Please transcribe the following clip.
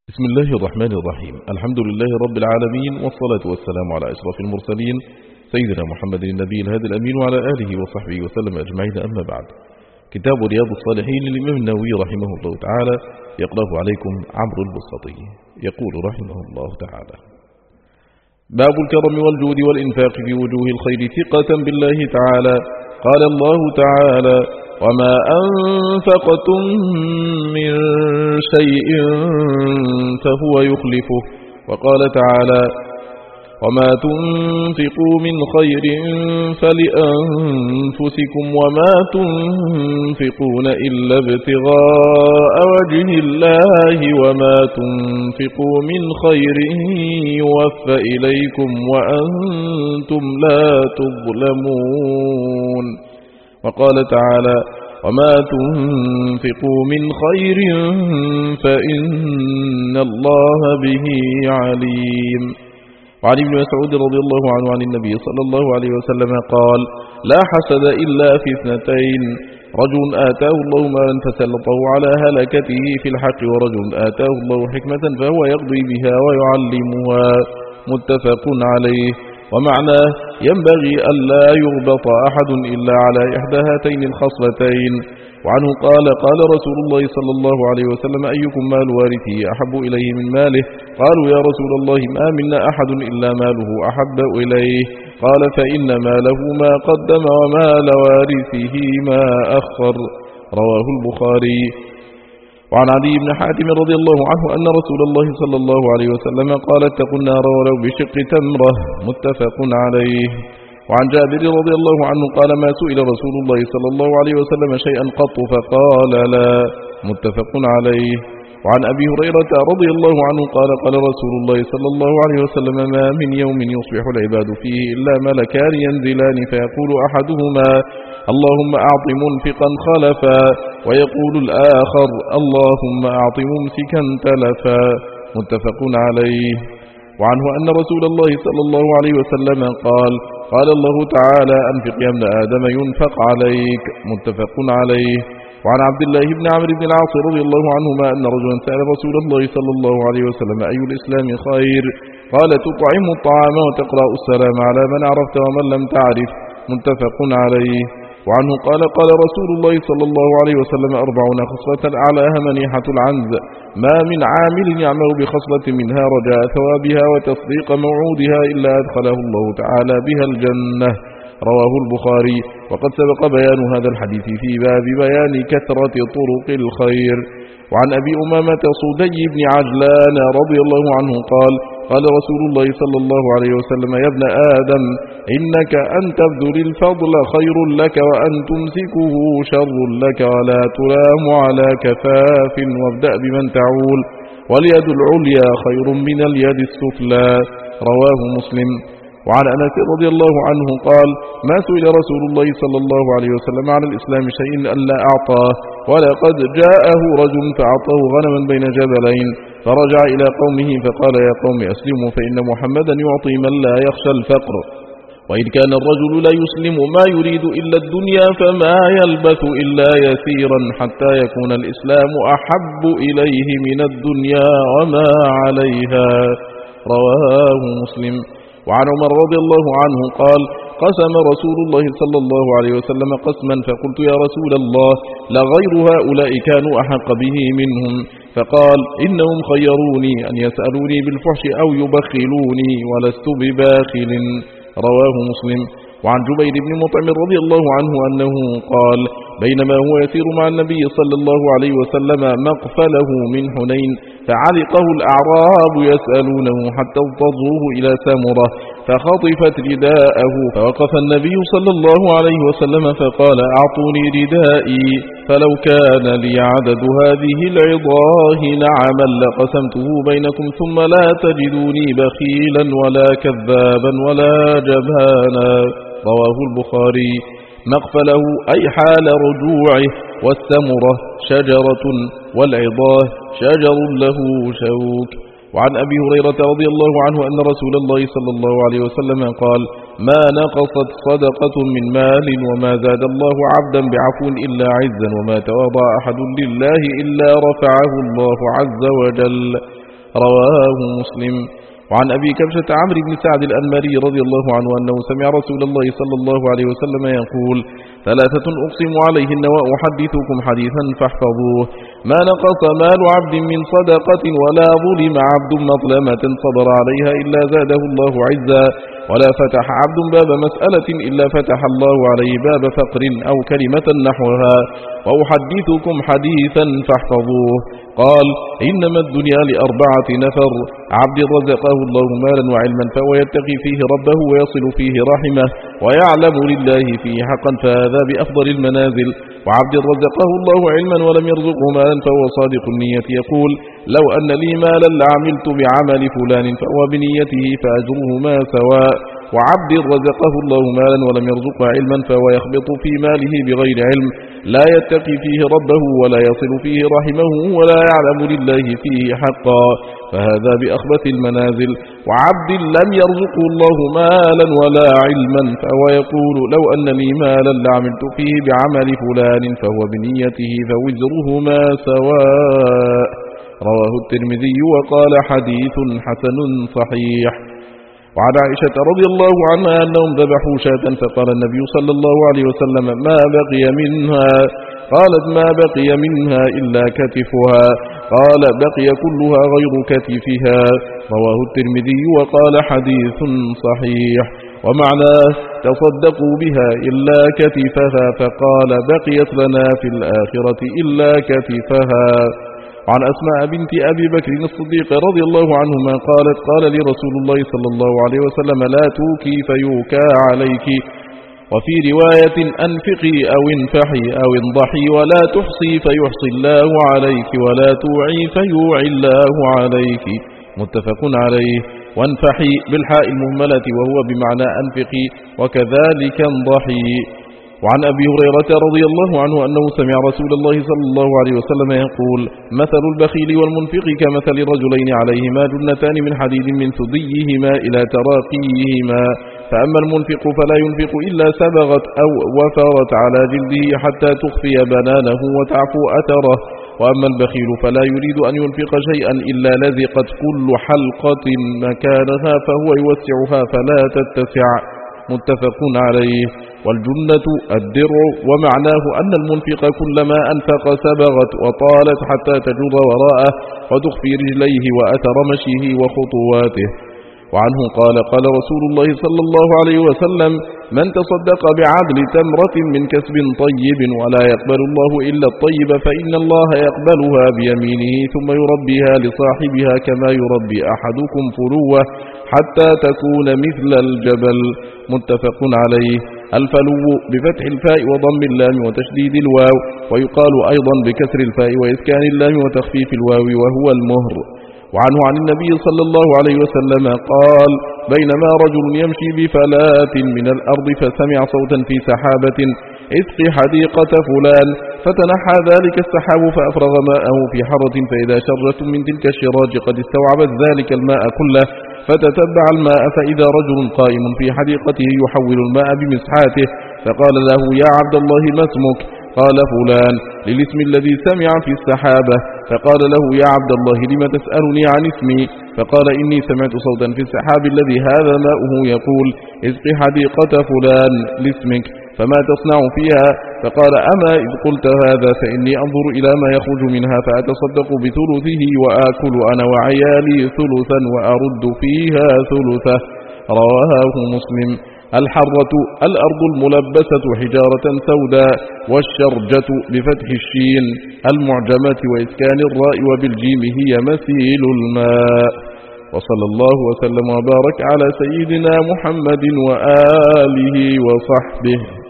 بسم الله الرحمن الرحيم. الحمد لله رب العالمين، والصلاة والسلام على أشرف المرسلين سيدنا محمد النبي الهادي الأمين وعلى آله وصحبه وسلم أجمعين. أما بعد، كتاب رياض الصالحين للإمام النووي رحمه الله تعالى يقرأه عليكم عمرو البسطي. يقول رحمه الله تعالى: باب الكرم والجود والإنفاق في وجوه الخير ثقة بالله تعالى. قال الله تعالى: وما أنفقتم من شيء فهو يخلفه. وقال تعالى: وما تنفقوا من خير فلأنفسكم وما تنفقون إلا ابتغاء وجه الله وما تنفقوا من خير يوفى إليكم وأنتم لا تظلمون. وقال تعالى: وما تنفقوا من خير فإن الله به عليم. وعن ابن مسعود رضي الله عنه عن النبي صلى الله عليه وسلم قال: لا حسد إلا في اثنتين: رجل آتاه الله مالا فسلطه على هلكته في الحق، ورجل آتاه الله حكمة فهو يقضي بها ويعلمها. متفق عليه. ومعناه: ينبغي ألا يغبط أحد إلا على إحدى هاتين الخصلتين. وعنه قال: قال رسول الله صلى الله عليه وسلم: أيكم مال وارثه أحب إليه من ماله؟ قالوا: يا رسول الله ما منا أحد إلا ماله أحب إليه. قال: فإن ماله ما قدم ومال وارثه ما أخر. رواه البخاري. وعن علي بن حاتم رضي الله عنه أن رسول الله صلى الله عليه وسلم قال: اتقوا النار ولو بشق تمرة. متفق عليه. وعن جابر رضي الله عنه قال: ما سئل رسول الله صلى الله عليه وسلم شيئا قط فقال لا. متفق عليه. وعن أبي هريرة رضي الله عنه قال: قال رسول الله صلى الله عليه وسلم: ما من يوم يصبح العباد فيه إلا ملكان ينزلان فيقول أحدهما: اللهم أعط منفقا خلفا، ويقول الآخر: اللهم أعط ممسكا تلفا. متفق عليه. وعنه أن رسول الله صلى الله عليه وسلم قال: قال الله تعالى: أنفق يا ابن آدم ينفق عليك. متفق عليه. وعن عبد الله بن عمرو بن العاص رضي الله عنهما أن رجلا سأل رسول الله صلى الله عليه وسلم: أي الإسلام خير؟ قال: تطعم الطعام وتقرأ السلام على من عرفت ومن لم تعرف. متفق عليه. وعنه قال: قال رسول الله صلى الله عليه وسلم: 40 خصلة أعلاها منيحة العنز، ما من عامل يعمل بخصلة منها رجاء ثوابها وتصديق موعودها إلا أدخله الله تعالى بها الجنة. رواه البخاري. وقد سبق بيان هذا الحديث في باب بيان كثرة طرق الخير. وعن أبي أمامة صدي بن عجلان رضي الله عنه قال: قال رسول الله صلى الله عليه وسلم: يا ابن آدم، إنك أن تبذل الفضل خير لك وأن تمسكه شر لك، ولا تلام على كفاف، وابدأ بمن تعول، واليد العليا خير من اليد السفلى. رواه مسلم. وعن أنس رضي الله عنه قال: ما سئل رسول الله صلى الله عليه وسلم عن الإسلام شيء ألا أعطاه، ولقد جاءه رجل فأعطاه غنما بين جبلين، فرجع إلى قومه فقال: يا قوم أسلموا، فإن محمدا يعطي من لا يخشى الفقر. وإن كان الرجل لا يسلم ما يريد إلا الدنيا فما يلبث إلا يسيرا حتى يكون الإسلام أحب إليه من الدنيا وما عليها. رواه مسلم. وعن عمر رضي الله عنه قال: قسم رسول الله صلى الله عليه وسلم قسما، فقلت: يا رسول الله، لغير هؤلاء كانوا أحق به منهم؟ فقال: إنهم خيروني أن يسألوني بالفحش أو يبخلوني، ولست بباخل. رواه مسلم. وعن جبير بن مطعم رضي الله عنه أنه قال: بينما هو يسير مع النبي صلى الله عليه وسلم مقفله من حنين، فعلقه الأعراب يسألونه حتى اضطروه إلى سمرة، فخطفت رداءه، فوقف النبي صلى الله عليه وسلم فقال: أعطوني ردائي، فلو كان لي عدد هذه العظاه نعما لقسمته بينكم، ثم لا تجدوني بخيلا ولا كذابا ولا جبانا. رواه البخاري. مقفله أي حال رجوعه، والسمرة شجرة، والعظاه شجر له شوك. وعن أبي هريرة رضي الله عنه أن رسول الله صلى الله عليه وسلم قال: ما نقصت صدقة من مال، وما زاد الله عبدا بعفو إلا عزا، وما تواضع أحد لله إلا رفعه الله عز وجل. رواه مسلم. وعن أبي كبشة عمرو بن سعد الأنماري رضي الله عنه أنه سمع رسول الله صلى الله عليه وسلم يقول: ثلاثة أقسم عليهن وأحدثكم حديثا فاحفظوه: ما نقص مال عبد من صدقة ولا ظلم عبد مظلمة صبر عليها إلا زاده الله عزا، ولا فتح عبد باب مسألة إلا فتح الله عليه باب فقر أو كلمة نحوها. وأحدثكم حديثا فاحفظوه. قال: إنما الدنيا لأربعة نفر: عبد رزقه الله مالا وعلما فهو يتقي فيه ربه ويصل فيه رحمه ويعلم لله فيه حقا فهذا بأفضل المنازل. وعبد رزقه الله علما ولم يرزقه مالا فهو صادق النية يقول: لو أن لي مالا لعملت بعمل فلان فهو بنيته فأجرهما سواء. وعبد رزقه الله مالا ولم يرزقه علما فهو يخبط في ماله بغير علم لا يتقي فيه ربه ولا يصل فيه رحمه ولا يعلم لله فيه حقا فهذا بأخبث المنازل. وعبد لم يرزقه الله مالا ولا علما فهو يقول: لو أن لي مالا لعملت فيه بعمل فلان فهو بنيته فوزرهما سواء. رواه الترمذي وقال: حديث حسن صحيح. وعن عائشة رضي الله عنها أنهم ذبحوا شاة فقال النبي صلى الله عليه وسلم: ما بقي منها؟ قالت: ما بقي منها إلا كتفها. قال: بقي كلها غير كتفها. رواه الترمذي وقال: حديث صحيح. ومعناه: تصدقوا بها إلا كتفها. فقال: بقيت لنا في الآخرة إلا كتفها. عن أسماء بنت أبي بكر الصديق رضي الله عنهما قالت: قال لي رسول الله صلى الله عليه وسلم: لا توكي فيوكى عليك. وفي رواية: أنفقي أو انفحي أو انضحي ولا تحصي فيحصي الله عليك ولا توعي فيوعي الله عليك. متفق عليه. وانفحي بالحاء المهملة وهو بمعنى أنفقي وكذلك انضحي. وعن أبي هريرة رضي الله عنه أنه سمع رسول الله صلى الله عليه وسلم يقول: مثل البخيل والمنفق كمثل رجلين عليهما جنتان من حديد من ثديهما إلى تراقيهما، فأما المنفق فلا ينفق إلا سبغت أو وفرت على جلده حتى تخفي بنانه وتعفو أثره، وأما البخيل فلا يريد أن ينفق شيئا إلا لزقت كل حلقة مكانها فهو يوسعها فلا تتسع. متفق عليه. والجنة الدرع. ومعناه أن المنفق كلما أنفق سبغت وطالت حتى تجر وراءه وتخفي رجليه وأثر مشيه وخطواته. وعنه قال: قال رسول الله صلى الله عليه وسلم: من تصدق بعدل تمرة من كسب طيب ولا يقبل الله إلا الطيب فإن الله يقبلها بيمينه ثم يربيها لصاحبها كما يربي أحدكم فلوه حتى تكون مثل الجبل. متفق عليه. الفلو بفتح الفاء وضم اللام وتشديد الواو، ويقال أيضا بكسر الفاء وإسكان اللام وتخفيف الواو وهو المهر. وعنه عن النبي صلى الله عليه وسلم قال: بينما رجل يمشي بفلاة من الأرض فسمع صوتا في سحابة: اسق حديقة فلان، فتنحى ذلك السحاب فأفرغ ماءه في حرة، فإذا شرة من تلك الشراج قد استوعبت ذلك الماء كله، فتتبع الماء فإذا رجل قائم في حديقته يحول الماء بمسحاته، فقال له: يا عبد الله ما اسمك؟ قال: فلان، للاسم الذي سمع في السحابة. فقال له: يا عبد الله لم تسألني عن اسمي؟ فقال: إني سمعت صوتا في السحاب الذي هذا ماؤه يقول: اسق حديقة فلان لاسمك، فما تصنع فيها؟ فقال: أما إذ قلت هذا فإني أنظر إلى ما يخرج منها فأتصدق بثلثه وآكل أنا وعيالي ثلثا وأرد فيها ثلثه. رواه مسلم. الحرة الأرض الملبسة حجارة سوداء، والشرجة بفتح الشين المعجمة وإسكان الراء وبالجيم هي مثيل الماء. وصلى الله وسلم وبارك على سيدنا محمد وآله وصحبه.